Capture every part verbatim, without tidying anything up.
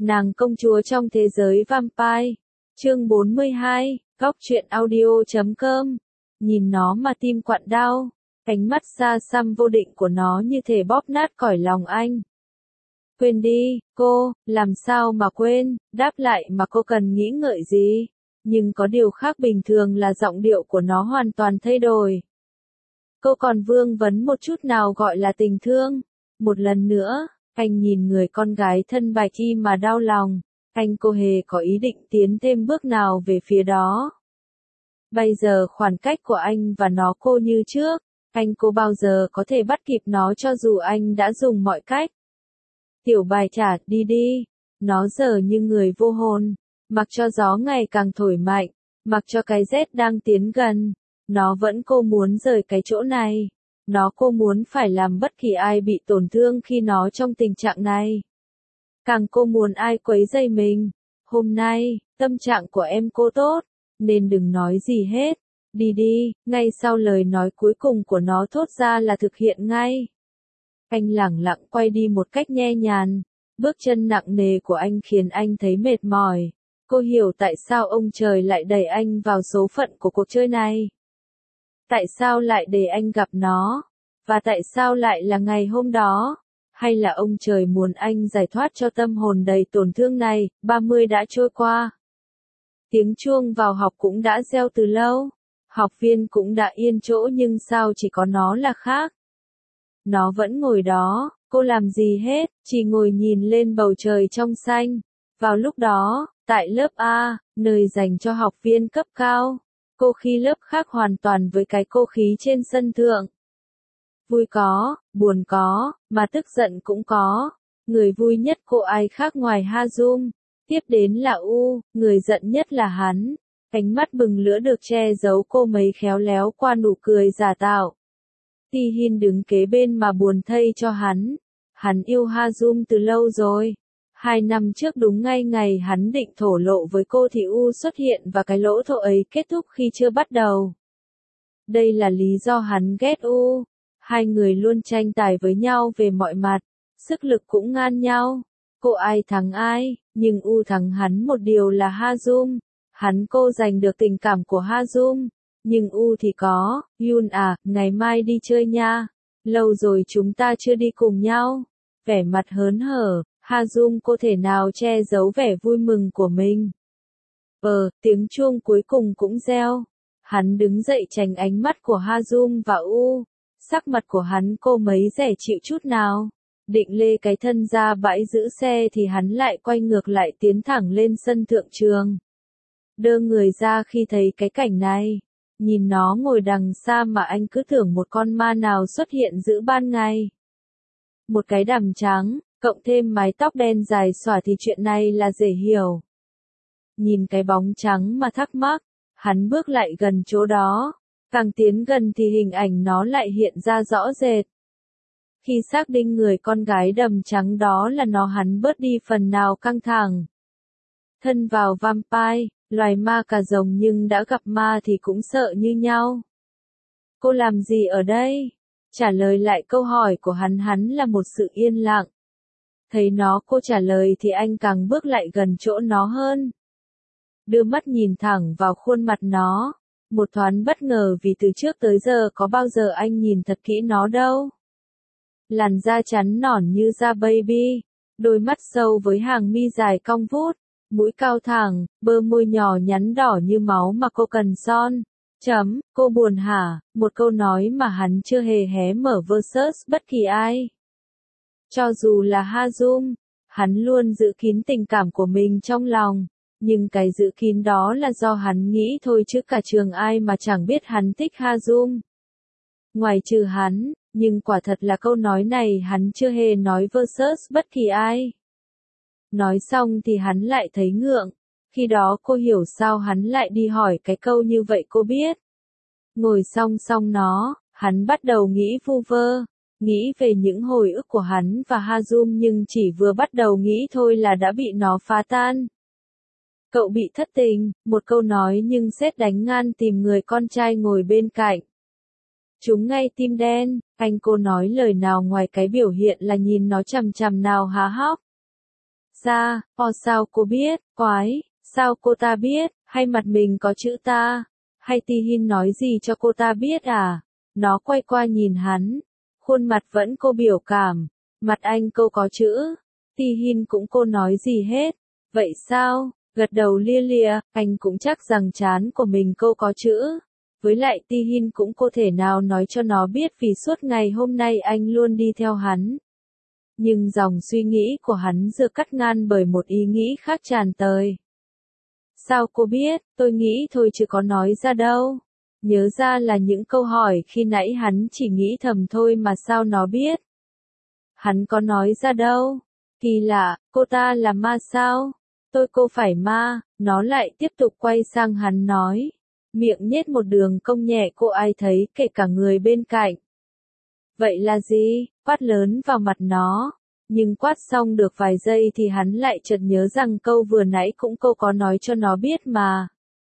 Nàng công chúa trong thế giới vampire. Chương bốn mươi hai, góc truyện audio chấm com. Nhìn nó mà tim quặn đau, ánh mắt xa xăm vô định của nó như thể bóp nát cõi lòng anh. Quên đi, cô, làm sao mà quên, đáp lại mà cô cần nghĩ ngợi gì. Nhưng có điều khác bình thường là giọng điệu của nó hoàn toàn thay đổi. Cô còn vương vấn một chút nào gọi là tình thương. Một lần nữa, anh nhìn người con gái thân bạch y mà đau lòng. Anh cô hề có ý định tiến thêm bước nào về phía đó. Bây giờ khoảng cách của anh và nó cô như trước. Anh cô bao giờ có thể bắt kịp nó cho dù anh đã dùng mọi cách. Tiểu bài trả, đi đi. Nó giờ như người vô hồn. Mặc cho gió ngày càng thổi mạnh. Mặc cho cái rét đang tiến gần. Nó vẫn cô muốn rời cái chỗ này. Nó cô muốn phải làm bất kỳ ai bị tổn thương khi nó trong tình trạng này. Càng cô muốn ai quấy rầy mình. Hôm nay, tâm trạng của em cô tốt, nên đừng nói gì hết. Đi đi, ngay sau lời nói cuối cùng của nó thốt ra là thực hiện ngay. Anh lẳng lặng quay đi một cách nhe nhàn. Bước chân nặng nề của anh khiến anh thấy mệt mỏi. Cô hiểu tại sao ông trời lại đẩy anh vào số phận của cuộc chơi này. Tại sao lại để anh gặp nó? Và tại sao lại là ngày hôm đó? Hay là ông trời muốn anh giải thoát cho tâm hồn đầy tổn thương này? ba mươi đã trôi qua. Tiếng chuông vào học cũng đã reo từ lâu. Học viên cũng đã yên chỗ nhưng sao chỉ có nó là khác. Nó vẫn ngồi đó, cô làm gì hết, chỉ ngồi nhìn lên bầu trời trong xanh. Vào lúc đó, tại lớp A, nơi dành cho học viên cấp cao, cô khi lớp khác hoàn toàn với cái cô khí trên sân thượng. Vui có, buồn có, mà tức giận cũng có. Người vui nhất cô ai khác ngoài Ha-jung. Tiếp đến là U, người giận nhất là hắn. Ánh mắt bừng lửa được che giấu cô mấy khéo léo qua nụ cười giả tạo. Ti-hin đứng kế bên mà buồn thay cho hắn. Hắn yêu Ha-jung từ lâu rồi. Hai năm trước đúng ngay ngày hắn định thổ lộ với cô thì U xuất hiện và cái lỗ thổ ấy kết thúc khi chưa bắt đầu. Đây là lý do hắn ghét U. Hai người luôn tranh tài với nhau về mọi mặt, sức lực cũng ngang nhau. Cô ai thắng ai, nhưng U thắng hắn một điều là Ha-jung. Hắn cô giành được tình cảm của Ha-jung, nhưng U thì có. Yun à, ngày mai đi chơi nha. Lâu rồi chúng ta chưa đi cùng nhau. Vẻ mặt hớn hở, Ha-jung cô thể nào che giấu vẻ vui mừng của mình. Ờ, tiếng chuông cuối cùng cũng reo. Hắn đứng dậy tránh ánh mắt của Ha-jung và U. Sắc mặt của hắn cô mấy dễ chịu chút nào. Định lê cái thân ra bãi giữ xe thì hắn lại quay ngược lại tiến thẳng lên sân thượng trường. Đơ người ra khi thấy cái cảnh này. Nhìn nó ngồi đằng xa mà anh cứ tưởng một con ma nào xuất hiện giữa ban ngày. Một cái đằm trắng, cộng thêm mái tóc đen dài xõa thì chuyện này là dễ hiểu. Nhìn cái bóng trắng mà thắc mắc, hắn bước lại gần chỗ đó. Càng tiến gần thì hình ảnh nó lại hiện ra rõ rệt. Khi xác định người con gái đầm trắng đó là nó hắn bớt đi phần nào căng thẳng. Thân vào vampire, loài ma cà rồng nhưng đã gặp ma thì cũng sợ như nhau. Cô làm gì ở đây? Trả lời lại câu hỏi của hắn hắn là một sự yên lặng. Thấy nó cô trả lời thì anh càng bước lại gần chỗ nó hơn. Đưa mắt nhìn thẳng vào khuôn mặt nó. Một thoáng bất ngờ vì từ trước tới giờ có bao giờ anh nhìn thật kỹ nó đâu. Làn da trắng nõn như da baby, đôi mắt sâu với hàng mi dài cong vút, mũi cao thẳng, bờ môi nhỏ nhắn đỏ như máu mà cô cần son. Chấm, cô buồn hả? Một câu nói mà hắn chưa hề hé mở versus bất kỳ ai. Cho dù là Ha-jung, hắn luôn giữ kín tình cảm của mình trong lòng. Nhưng cái giữ kín đó là do hắn nghĩ thôi chứ cả trường ai mà chẳng biết hắn thích Ha-jung. Ngoài trừ hắn, nhưng quả thật là câu nói này hắn chưa hề nói versus bất kỳ ai. Nói xong thì hắn lại thấy ngượng. Khi đó cô hiểu sao hắn lại đi hỏi cái câu như vậy cô biết. Ngồi song song nó, hắn bắt đầu nghĩ vu vơ. Nghĩ về những hồi ức của hắn và Ha-jung nhưng chỉ vừa bắt đầu nghĩ thôi là đã bị nó phá tan. Cậu bị thất tình, một câu nói nhưng sét đánh ngang tìm người con trai ngồi bên cạnh. Chúng ngay tim đen, anh cô nói lời nào ngoài cái biểu hiện là nhìn nó chằm chằm nào há hốc. ra, o sao cô biết, quái, sao cô ta biết, hay mặt mình có chữ ta, hay Ti Hin nói gì cho cô ta biết à? Nó quay qua nhìn hắn, khuôn mặt vẫn cô biểu cảm, mặt anh cô có chữ, Ti Hin cũng cô nói gì hết, vậy sao, gật đầu lia lịa, anh cũng chắc rằng trán của mình cô có chữ. Với lại Ti Hin cũng có thể nào nói cho nó biết vì suốt ngày hôm nay anh luôn đi theo hắn. Nhưng dòng suy nghĩ của hắn được cắt ngang bởi một ý nghĩ khác tràn tới. Sao cô biết, tôi nghĩ thôi chứ có nói ra đâu. Nhớ ra là những câu hỏi khi nãy hắn chỉ nghĩ thầm thôi mà sao nó biết. Hắn có nói ra đâu. Kỳ lạ, cô ta là ma sao? Tôi cô phải ma, nó lại tiếp tục quay sang hắn nói. Miệng nhếch một đường cong nhẹ cô ai thấy kể cả người bên cạnh. Vậy là gì? Quát lớn vào mặt nó. Nhưng quát xong được vài giây thì hắn lại chợt nhớ rằng câu vừa nãy cũng cô có nói cho nó biết mà.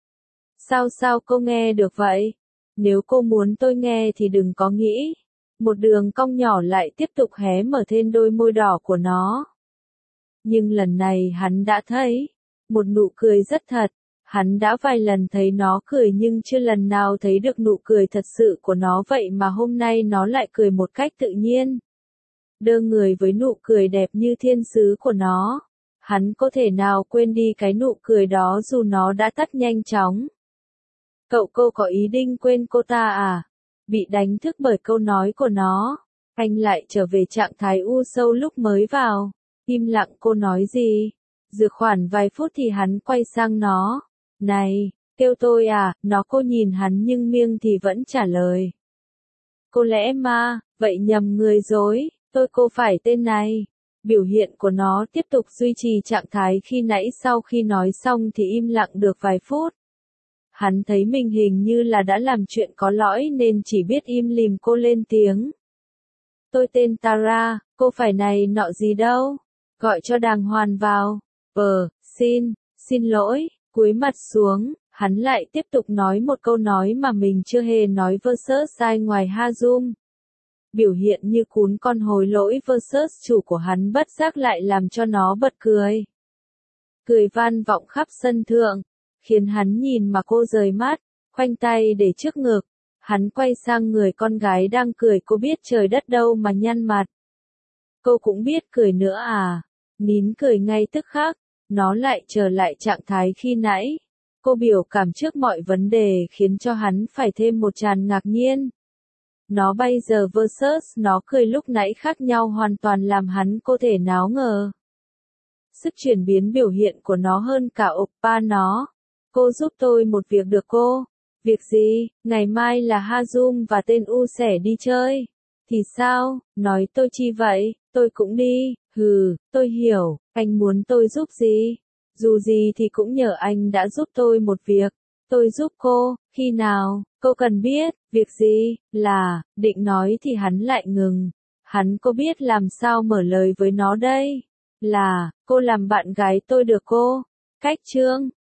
Sao sao cô nghe được vậy? Nếu cô muốn tôi nghe thì đừng có nghĩ. Một đường cong nhỏ lại tiếp tục hé mở thêm đôi môi đỏ của nó. Nhưng lần này hắn đã thấy. Một nụ cười rất thật. Hắn đã vài lần thấy nó cười nhưng chưa lần nào thấy được nụ cười thật sự của nó vậy mà hôm nay nó lại cười một cách tự nhiên. Đơ người với nụ cười đẹp như thiên sứ của nó. Hắn có thể nào quên đi cái nụ cười đó dù nó đã tắt nhanh chóng. Cậu cô có ý định quên cô ta à? Bị đánh thức bởi câu nói của nó. Anh lại trở về trạng thái u sâu lúc mới vào. Im lặng cô nói gì? Dược khoảng vài phút thì hắn quay sang nó. Này, kêu tôi à, nó cô nhìn hắn nhưng miệng thì vẫn trả lời. Cô lẽ ma, vậy nhầm người rồi, tôi cô phải tên này. Biểu hiện của nó tiếp tục duy trì trạng thái khi nãy sau khi nói xong thì im lặng được vài phút. Hắn thấy mình hình như là đã làm chuyện có lỗi nên chỉ biết im lìm cô lên tiếng. Tôi tên Tara, cô phải này nọ gì đâu, gọi cho đàng hoàng vào. Ờ, xin, xin lỗi. Cúi mặt xuống, hắn lại tiếp tục nói một câu nói mà mình chưa hề nói versus ai ngoài Hazum. Biểu hiện như cún con hối lỗi versus chủ của hắn bất giác lại làm cho nó bật cười. Cười vang vọng khắp sân thượng, khiến hắn nhìn mà cô rời mắt, khoanh tay để trước ngực. Hắn quay sang người con gái đang cười cô biết trời đất đâu mà nhăn mặt. Cô cũng biết cười nữa à? Nín cười ngay tức khắc. Nó lại trở lại trạng thái khi nãy. Cô biểu cảm trước mọi vấn đề khiến cho hắn phải thêm một tràn ngạc nhiên. Nó bây giờ versus nó cười lúc nãy khác nhau hoàn toàn làm hắn có thể náo ngờ. Sức chuyển biến biểu hiện của nó hơn cả oppa nó. Cô giúp tôi một việc được cô? Việc gì? Ngày mai là Hazum và tên U sẽ đi chơi. Thì sao? Nói tôi chi vậy? Tôi cũng đi. Hừ, tôi hiểu, anh muốn tôi giúp gì? Dù gì thì cũng nhờ anh đã giúp tôi một việc. Tôi giúp cô, khi nào, cô cần biết, việc gì, là, định nói thì hắn lại ngừng. Hắn có biết làm sao mở lời với nó đây? Là, cô làm bạn gái tôi được cô? Cách chương